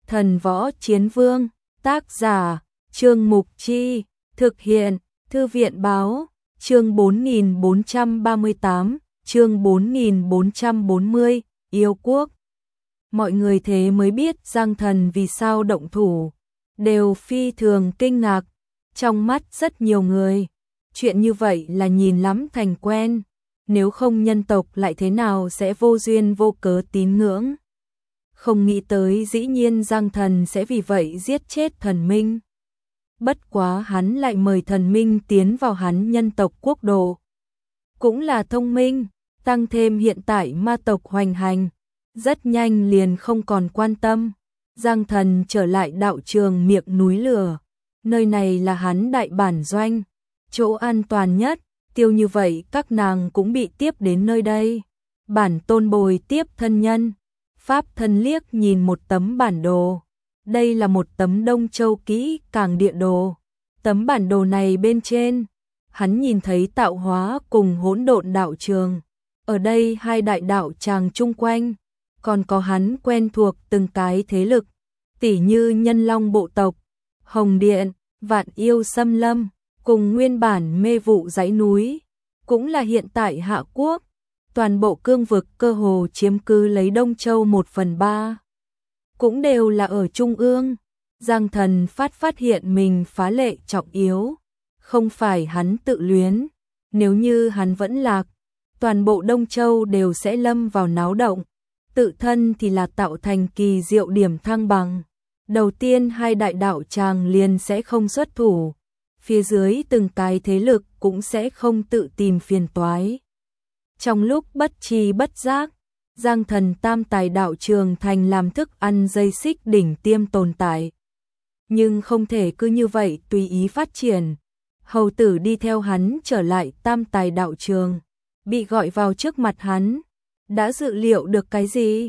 Thần Võ Chiến Vương, tác giả, Trương Mục Chi, thực hiện, Thư viện Báo, chương 4438, chương 4440, yêu quốc. Mọi người thế mới biết Giang Thần vì sao động thủ, đều phi thường kinh ngạc, trong mắt rất nhiều người. Chuyện như vậy là nhìn lắm thành quen, nếu không nhân tộc lại thế nào sẽ vô duyên vô cớ tín ngưỡng. Không nghĩ tới dĩ nhiên Giang Thần sẽ vì vậy giết chết thần minh. Bất quá hắn lại mời thần minh tiến vào hắn nhân tộc quốc độ. Cũng là thông minh, tăng thêm hiện tại ma tộc hoành hành, rất nhanh liền không còn quan tâm. Giang Thần trở lại đạo trường miệng núi lửa, nơi này là hắn đại bản doanh, chỗ an toàn nhất, tiêu như vậy các nàng cũng bị tiếp đến nơi đây. Bản tôn bồi tiếp thân nhân, Pháp thân liếc nhìn một tấm bản đồ. Đây là một tấm Đông Châu kỹ càng địa đồ. Tấm bản đồ này bên trên, hắn nhìn thấy tạo hóa cùng hỗn độn đạo trường. Ở đây hai đại đạo tràng chung quanh, còn có hắn quen thuộc từng cái thế lực, tỉ như Nhân Long bộ tộc, Hồng Điện, Vạn Yêu Xâm Lâm, cùng nguyên bản Mê Vụ dãy núi, cũng là hiện tại Hạ Quốc. Toàn bộ cương vực cơ hồ chiếm cứ lấy Đông Châu 1/3, cũng đều là ở Trung ương. Giang Thần phát hiện mình phá lệ trọng yếu, không phải hắn tự luyến, nếu như hắn vẫn lạc, toàn bộ Đông Châu đều sẽ lâm vào náo động, tự thân thì là tạo thành kỳ diệu điểm thăng bằng. Đầu tiên hai đại đạo tràng liền sẽ không xuất thủ, phía dưới từng cái thế lực cũng sẽ không tự tìm phiền toái. Trong lúc bất tri bất giác, Giang Thần tam tài đạo trường thành làm thức ăn dây xích đỉnh tiêm tồn tại. Nhưng không thể cứ như vậy tùy ý phát triển. Hầu tử đi theo hắn trở lại tam tài đạo trường, bị gọi vào trước mặt hắn. Đã dự liệu được cái gì?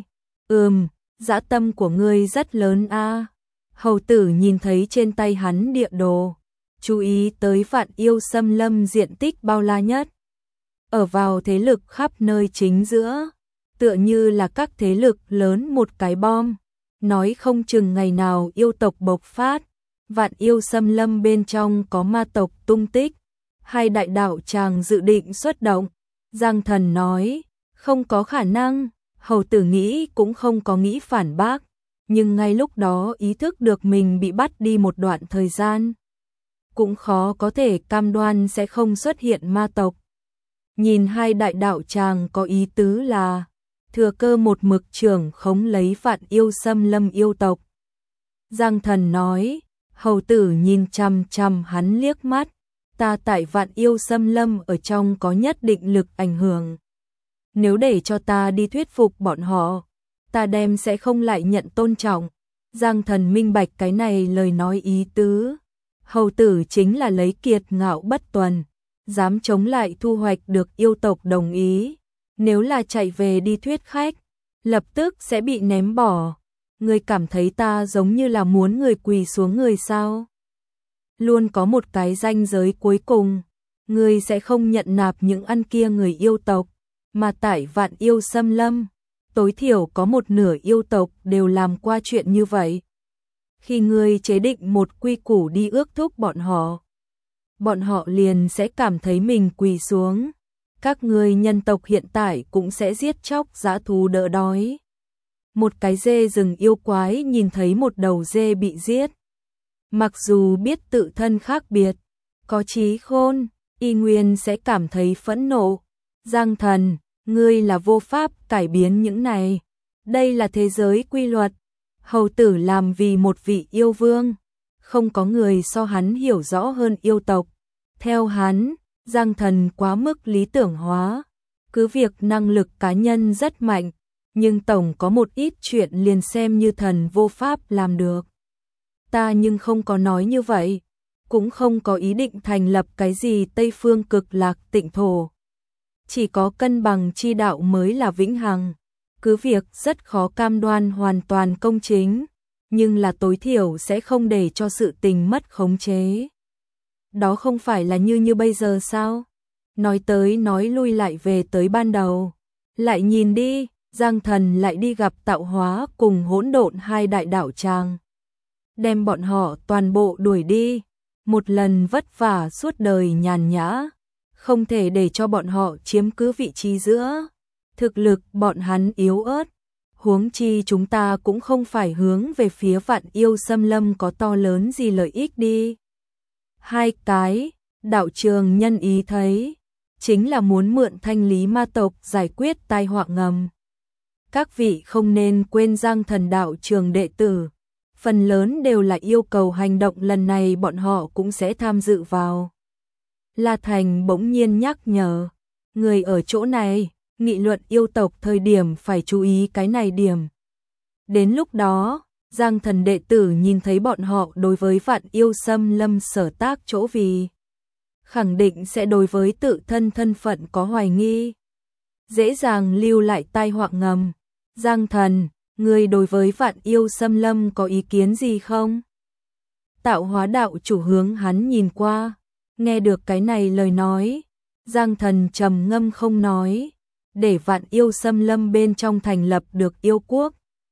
Dã tâm của ngươi rất lớn a. Hầu tử nhìn thấy trên tay hắn địa đồ, chú ý tới Vạn Yêu Xâm Lâm diện tích bao la nhất. Ở vào thế lực khắp nơi chính giữa, tựa như là các thế lực lớn một cái bom, nói không chừng ngày nào yêu tộc bộc phát. Vạn Yêu Xâm Lâm bên trong có ma tộc tung tích, hai đại đạo tràng dự định xuất động. Giang Thần nói, không có khả năng. Hầu tử nghĩ cũng không có nghĩ phản bác, nhưng ngay lúc đó ý thức được mình bị bắt đi một đoạn thời gian, cũng khó có thể cam đoan sẽ không xuất hiện ma tộc. Nhìn hai đại đạo tràng có ý tứ là thừa cơ một mực trưởng khống lấy Vạn Yêu Xâm Lâm yêu tộc. Giang Thần nói, hầu tử nhìn chằm chằm hắn liếc mắt, ta tại Vạn Yêu Xâm Lâm ở trong có nhất định lực ảnh hưởng. Nếu để cho ta đi thuyết phục bọn họ, ta đem sẽ không lại nhận tôn trọng. Giang Thần minh bạch cái này lời nói ý tứ. Hầu tử chính là lấy kiệt ngạo bất tuần, dám chống lại thu hoạch được yêu tộc đồng ý. Nếu là chạy về đi thuyết khách, lập tức sẽ bị ném bỏ. Ngươi cảm thấy ta giống như là muốn người quỳ xuống người sao? Luôn có một cái ranh giới cuối cùng, ngươi sẽ không nhận nạp những ăn kia người yêu tộc, mà tại Vạn Yêu Xâm Lâm, tối thiểu có một nửa yêu tộc đều làm qua chuyện như vậy. Khi ngươi chế định một quy củ đi ước thúc bọn họ liền sẽ cảm thấy mình quỳ xuống. Các ngươi nhân tộc hiện tại cũng sẽ giết chóc dã thú đỡ đói. Một cái dê rừng yêu quái nhìn thấy một đầu dê bị giết, mặc dù biết tự thân khác biệt, có trí khôn, y nguyên sẽ cảm thấy phẫn nộ. Giang Thần, ngươi là vô pháp cải biến những này. Đây là thế giới quy luật. Hầu tử làm vì một vị yêu vương, không có người so hắn hiểu rõ hơn yêu tộc. Theo hắn, Giang Thần quá mức lý tưởng hóa, cứ việc năng lực cá nhân rất mạnh, nhưng tổng có một ít chuyện liền xem như thần vô pháp làm được. Ta nhưng không có nói như vậy, cũng không có ý định thành lập cái gì Tây Phương Cực Lạc Tịnh Thổ. Chỉ có cân bằng chi đạo mới là vĩnh hằng. Cứ việc rất khó cam đoan hoàn toàn công chính, nhưng là tối thiểu sẽ không để cho sự tình mất khống chế. Đó không phải là như bây giờ sao? Nói tới nói lui lại về tới ban đầu. Lại nhìn đi, Giang Thần lại đi gặp Tạo Hóa cùng Hỗn Độn hai đại đạo tràng, đem bọn họ toàn bộ đuổi đi, một lần vất vả suốt đời nhàn nhã, không thể để cho bọn họ chiếm cứ vị trí giữa. Thực lực bọn hắn yếu ớt, huống chi chúng ta cũng không phải hướng về phía Vạn Yêu Xâm Lâm có to lớn gì lợi ích đi. Hai cái, đạo trường nhân ý thấy, chính là muốn mượn Thanh Lý ma tộc giải quyết tai họa ngầm. Các vị không nên quên Giang Thần đạo trường đệ tử, phần lớn đều là yêu cầu hành động lần này bọn họ cũng sẽ tham dự vào. La Thành bỗng nhiên nhắc nhở, người ở chỗ này, nghị luận yêu tộc thời điểm phải chú ý cái này điểm. Đến lúc đó, Giang Thần đệ tử nhìn thấy bọn họ đối với Vạn Yêu Xâm Lâm sở tác chỗ vì, khẳng định sẽ đối với tự thân thân phận có hoài nghi, dễ dàng lưu lại tai họa ngầm. Giang Thần, người đối với Vạn Yêu Xâm Lâm có ý kiến gì không? Tạo Hóa đạo chủ hướng hắn nhìn qua, nghe được cái này lời nói, Giang Thần trầm ngâm không nói, để Vạn Yêu Xâm Lâm bên trong thành lập được yêu quốc.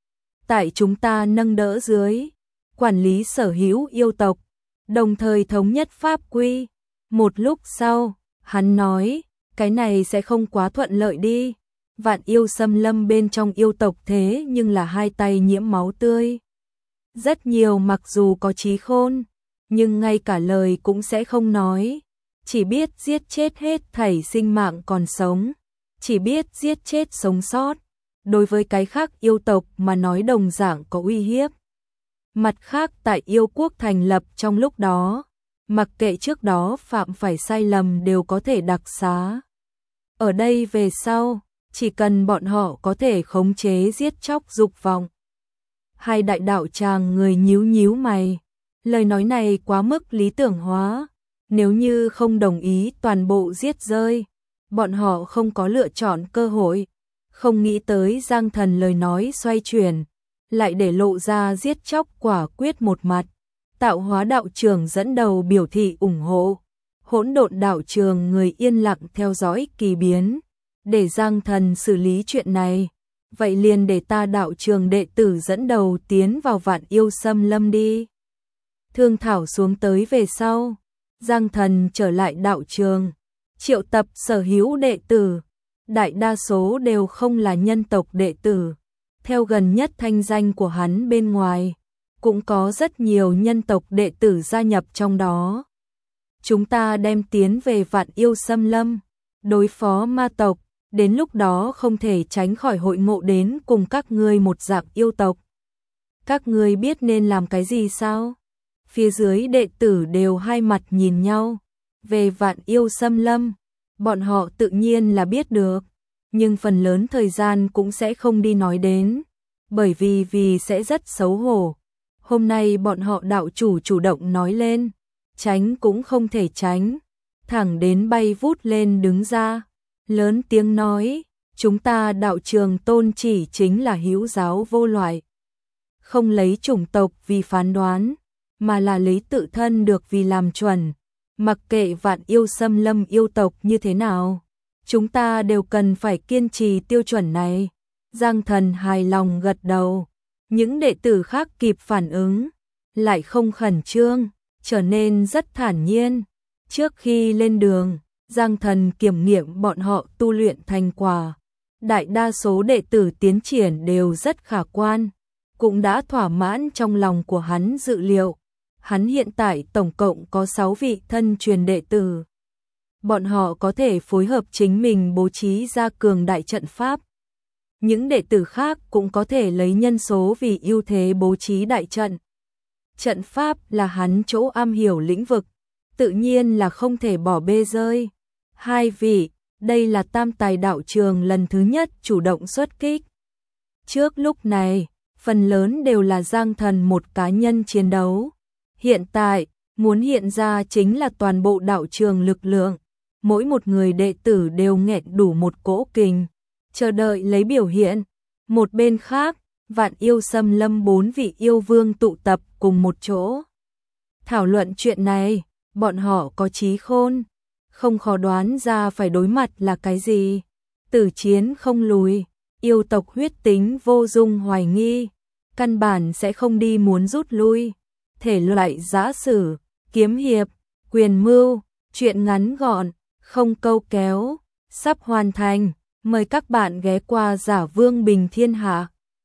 Tại chúng ta nâng đỡ dưới, quản lý sở hữu yêu tộc, đồng thời thống nhất pháp quy. Một lúc sau, hắn nói, cái này sẽ không quá thuận lợi đi. Vạn Yêu Xâm Lâm bên trong yêu tộc thế nhưng là hai tay nhiễm máu tươi. Rất nhiều mặc dù có trí khôn, nhưng ngay cả lời cũng sẽ không nói, chỉ biết giết chết hết thảy sinh mạng còn sống, chỉ biết giết chết sống sót. Đối với cái khác yêu tộc mà nói đồng dạng có uy hiếp. Mặt khác tại yêu quốc thành lập trong lúc đó, mặc kệ trước đó phạm phải sai lầm đều có thể đặc xá. Ở đây về sau, chỉ cần bọn họ có thể khống chế giết chóc dục vọng. Hai đại đạo tràng người nhíu nhíu mày, lời nói này quá mức lý tưởng hóa, nếu như không đồng ý toàn bộ giết rơi, bọn họ không có lựa chọn cơ hội. Không nghĩ tới Giang Thần lời nói xoay chuyển, lại để lộ ra giết chóc quả quyết một mặt. Tạo Hóa đạo trường dẫn đầu biểu thị ủng hộ, Hỗn Độn đạo trường người yên lặng theo dõi kỳ biến, để Giang Thần xử lý chuyện này. Vậy liền để ta đạo trường đệ tử dẫn đầu tiến vào Vạn Yêu Xâm Lâm đi. Thương thảo xuống tới về sau, Giang Thần trở lại đạo trường, triệu tập sở hữu đệ tử. Đại đa số đều không là nhân tộc đệ tử, theo gần nhất thanh danh của hắn bên ngoài, cũng có rất nhiều nhân tộc đệ tử gia nhập trong đó. Chúng ta đem tiến về Vạn Yêu Xâm Lâm, đối phó ma tộc, đến lúc đó không thể tránh khỏi hội ngộ đến cùng các ngươi một dạng yêu tộc. Các ngươi biết nên làm cái gì sao? Phía dưới đệ tử đều hai mặt nhìn nhau, về Vạn Yêu Xâm Lâm. Bọn họ tự nhiên là biết được, nhưng phần lớn thời gian cũng sẽ không đi nói đến, bởi vì sẽ rất xấu hổ. Hôm nay bọn họ đạo chủ chủ động nói lên, tránh cũng không thể tránh, thẳng đến bay vút lên đứng ra, lớn tiếng nói, chúng ta đạo trường tôn chỉ chính là hữu giáo vô loại, không lấy chủng tộc vì phán đoán, mà là lấy tự thân được vì làm chuẩn. Mặc kệ Vạn Yêu Xâm Lâm yêu tộc như thế nào, chúng ta đều cần phải kiên trì tiêu chuẩn này. Giang Thần hài lòng gật đầu, những đệ tử khác kịp phản ứng, lại không khẩn trương, trở nên rất thản nhiên. Trước khi lên đường, Giang Thần kiểm nghiệm bọn họ tu luyện thành quả. Đại đa số đệ tử tiến triển đều rất khả quan, cũng đã thỏa mãn trong lòng của hắn dự liệu. Hắn hiện tại tổng cộng có 6 vị thân truyền đệ tử. Bọn họ có thể phối hợp chính mình bố trí ra cường đại trận pháp. Những đệ tử khác cũng có thể lấy nhân số vì ưu thế bố trí đại trận. Trận pháp là hắn chỗ am hiểu lĩnh vực, tự nhiên là không thể bỏ bê rơi. Hai vị, đây là Tam Tài đạo trường lần thứ nhất chủ động xuất kích. Trước lúc này, phần lớn đều là Giang Thần một cá nhân chiến đấu. Hiện tại, muốn hiện ra chính là toàn bộ đạo trường lực lượng, mỗi một người đệ tử đều nghẹn đủ một cỗ kình, chờ đợi lấy biểu hiện. Một bên khác, Vạn Yêu Xâm Lâm 4 vị yêu vương tụ tập cùng một chỗ. Thảo luận chuyện này, bọn họ có trí khôn, không khó đoán ra phải đối mặt là cái gì. Tử chiến không lùi, yêu tộc huyết tính vô dung hoài nghi, căn bản sẽ không đi muốn rút lui. Thể loại giã sử, kiếm hiệp, quyền mưu, truyện ngắn gọn, không câu kéo, sắp hoàn thành. Mời các bạn ghé qua Giả Vương Bình Thiên Hạ.